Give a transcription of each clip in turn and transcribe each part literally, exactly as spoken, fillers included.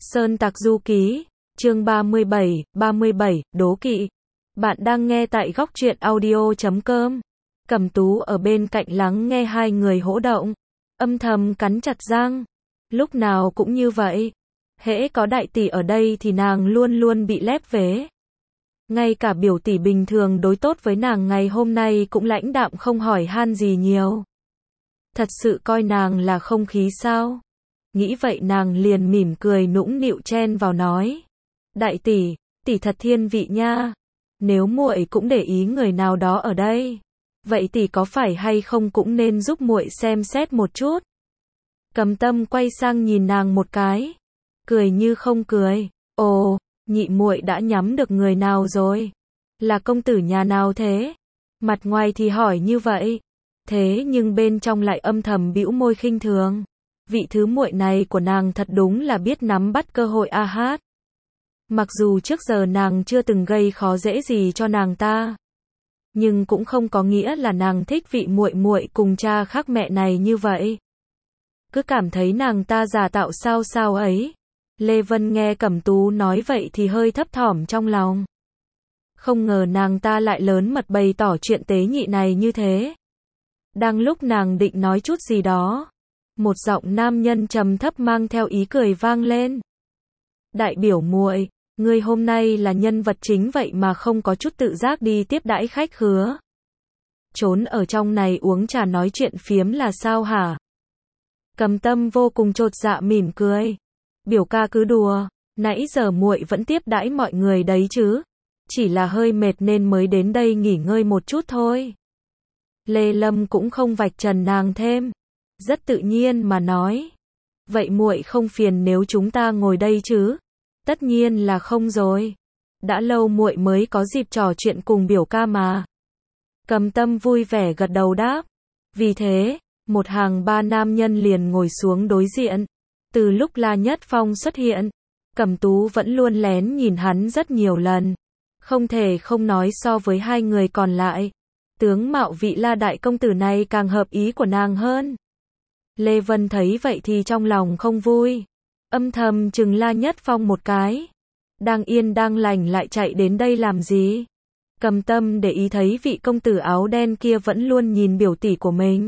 Sơn Tặc Du Ký, chương ba mươi bảy, ba mươi bảy, đố kỵ. Bạn đang nghe tại góc truyện audio chấm com. Cẩm Tú ở bên cạnh lắng nghe hai người hỗn động, âm thầm cắn chặt răng. Lúc nào cũng như vậy. Hễ có đại tỷ ở đây thì nàng luôn luôn bị lép vế. Ngay cả biểu tỷ bình thường đối tốt với nàng ngày hôm nay cũng lãnh đạm không hỏi han gì nhiều. Thật sự coi nàng là không khí sao? Nghĩ vậy nàng liền mỉm cười nũng nịu chen vào nói. Đại tỷ, tỷ thật thiên vị nha. Nếu muội cũng để ý người nào đó ở đây, vậy tỷ có phải hay không cũng nên giúp muội xem xét một chút. Cầm Tâm quay sang nhìn nàng một cái, cười như không cười. Ồ, nhị muội đã nhắm được người nào rồi? Là công tử nhà nào thế? Mặt ngoài thì hỏi như vậy, thế nhưng bên trong lại âm thầm bĩu môi khinh thường. Vị thứ muội này của nàng thật đúng là biết nắm bắt cơ hội a hát. Mặc dù trước giờ nàng chưa từng gây khó dễ gì cho nàng ta, nhưng cũng không có nghĩa là nàng thích vị muội muội cùng cha khác mẹ này như vậy. Cứ cảm thấy nàng ta giả tạo sao sao ấy. Lê Vân nghe Cẩm Tú nói vậy thì hơi thấp thỏm trong lòng. Không ngờ nàng ta lại lớn mật bày tỏ chuyện tế nhị này như thế. Đang lúc nàng định nói chút gì đó, một giọng nam nhân trầm thấp mang theo ý cười vang lên. Đại biểu muội, ngươi hôm nay là nhân vật chính vậy mà không có chút tự giác đi tiếp đãi khách khứa. Trốn ở trong này uống trà nói chuyện phiếm là sao hả? Cầm Tâm vô cùng chột dạ mỉm cười. Biểu ca cứ đùa, nãy giờ muội vẫn tiếp đãi mọi người đấy chứ. Chỉ là hơi mệt nên mới đến đây nghỉ ngơi một chút thôi. Lê Lâm cũng không vạch trần nàng thêm, rất tự nhiên mà nói. Vậy muội không phiền nếu chúng ta ngồi đây chứ? Tất nhiên là không rồi. Đã lâu muội mới có dịp trò chuyện cùng biểu ca mà. Cầm Tâm vui vẻ gật đầu đáp. Vì thế, một hàng ba nam nhân liền ngồi xuống đối diện. Từ lúc La Nhất Phong xuất hiện, Cẩm Tú vẫn luôn lén nhìn hắn rất nhiều lần. Không thể không nói so với hai người còn lại, tướng mạo vị La đại công tử này càng hợp ý của nàng hơn. Lê Vân thấy vậy thì trong lòng không vui, âm thầm chừng La Nhất Phong một cái. Đang yên đang lành lại chạy đến đây làm gì? Cầm Tâm để ý thấy vị công tử áo đen kia vẫn luôn nhìn biểu tỷ của mình.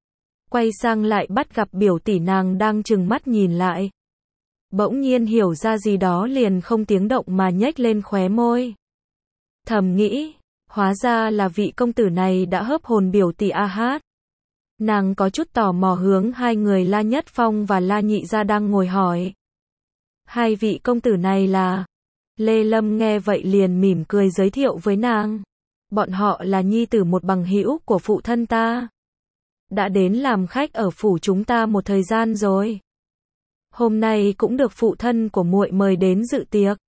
Quay sang lại bắt gặp biểu tỷ nàng đang trừng mắt nhìn lại. Bỗng nhiên hiểu ra gì đó liền không tiếng động mà nhếch lên khóe môi. Thầm nghĩ, hóa ra là vị công tử này đã hớp hồn biểu tỷ a hát. Nàng có chút tò mò hướng hai người La Nhất Phong và La Nhị gia đang ngồi hỏi. Hai vị công tử này là... Lê Lâm nghe vậy liền mỉm cười giới thiệu với nàng. Bọn họ là nhi tử một bằng hữu của phụ thân ta. Đã đến làm khách ở phủ chúng ta một thời gian rồi. Hôm nay cũng được phụ thân của muội mời đến dự tiệc.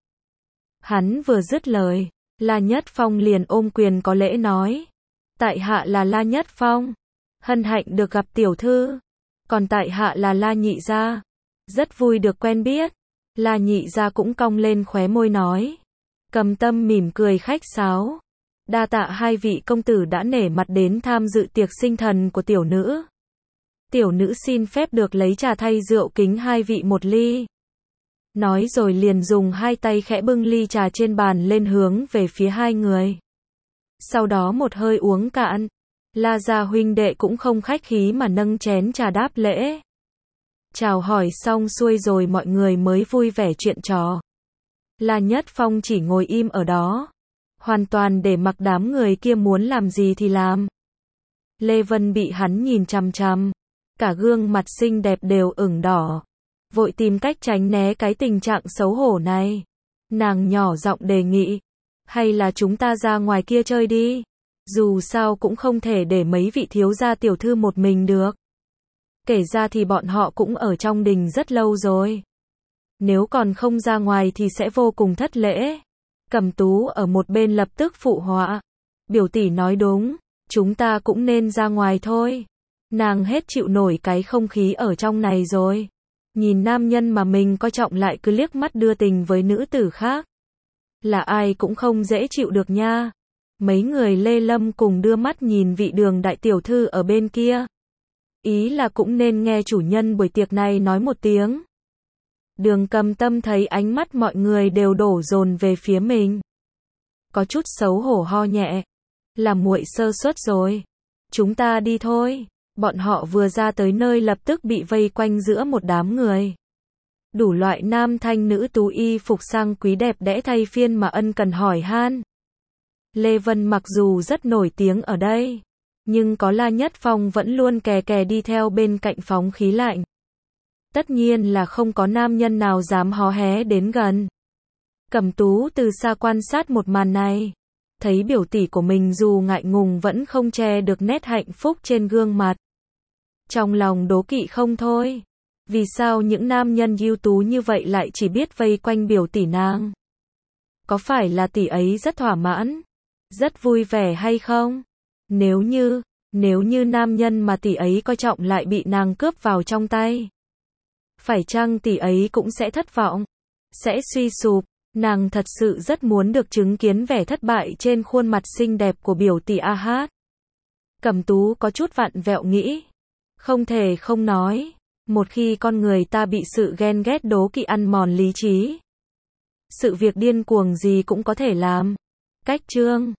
Hắn vừa dứt lời, La Nhất Phong liền ôm quyền có lễ nói. Tại hạ là La Nhất Phong. Hân hạnh được gặp tiểu thư. Còn tại hạ là La Nhị gia. Rất vui được quen biết. La Nhị gia cũng cong lên khóe môi nói. Cầm Tâm mỉm cười khách sáo. Đa tạ hai vị công tử đã nể mặt đến tham dự tiệc sinh thần của tiểu nữ. Tiểu nữ xin phép được lấy trà thay rượu kính hai vị một ly. Nói rồi liền dùng hai tay khẽ bưng ly trà trên bàn lên hướng về phía hai người. Sau đó một hơi uống cạn, La gia huynh đệ cũng không khách khí mà nâng chén trà đáp lễ. Chào hỏi xong xuôi rồi mọi người mới vui vẻ chuyện trò. La Nhất Phong chỉ ngồi im ở đó, hoàn toàn để mặc đám người kia muốn làm gì thì làm. Lê Vân bị hắn nhìn chằm chằm, cả gương mặt xinh đẹp đều ửng đỏ, vội tìm cách tránh né cái tình trạng xấu hổ này. Nàng nhỏ giọng đề nghị, hay là chúng ta ra ngoài kia chơi đi, dù sao cũng không thể để mấy vị thiếu gia tiểu thư một mình được. Kể ra thì bọn họ cũng ở trong đình rất lâu rồi. Nếu còn không ra ngoài thì sẽ vô cùng thất lễ. Cẩm Tú ở một bên lập tức phụ họa. Biểu tỷ nói đúng, chúng ta cũng nên ra ngoài thôi. Nàng hết chịu nổi cái không khí ở trong này rồi. Nhìn nam nhân mà mình coi trọng lại cứ liếc mắt đưa tình với nữ tử khác. Là ai cũng không dễ chịu được nha. Mấy người Lê Lâm cùng đưa mắt nhìn vị Đường đại tiểu thư ở bên kia. Ý là cũng nên nghe chủ nhân buổi tiệc này nói một tiếng. Đường Cầm Tâm thấy ánh mắt mọi người đều đổ dồn về phía mình. Có chút xấu hổ ho nhẹ. Là muội sơ suất rồi. Chúng ta đi thôi. Bọn họ vừa ra tới nơi lập tức bị vây quanh giữa một đám người. Đủ loại nam thanh nữ tú y phục sang quý đẹp đẽ thay phiên mà ân cần hỏi han. Lê Vân mặc dù rất nổi tiếng ở đây, nhưng có La Nhất Phong vẫn luôn kè kè đi theo bên cạnh phóng khí lạnh. Tất nhiên là không có nam nhân nào dám hó hé đến gần. Cẩm Tú từ xa quan sát một màn này, thấy biểu tỷ của mình dù ngại ngùng vẫn không che được nét hạnh phúc trên gương mặt. Trong lòng đố kỵ không thôi. Vì sao những nam nhân ưu tú như vậy lại chỉ biết vây quanh biểu tỷ nàng? Có phải là tỷ ấy rất thỏa mãn, rất vui vẻ hay không? Nếu như, nếu như nam nhân mà tỷ ấy coi trọng lại bị nàng cướp vào trong tay, phải chăng tỷ ấy cũng sẽ thất vọng, sẽ suy sụp? Nàng thật sự rất muốn được chứng kiến vẻ thất bại trên khuôn mặt xinh đẹp của biểu tỷ A Hát. Cẩm Tú có chút vặn vẹo nghĩ, không thể không nói, một khi con người ta bị sự ghen ghét đố kỵ ăn mòn lý trí, sự việc điên cuồng gì cũng có thể làm. Cách chương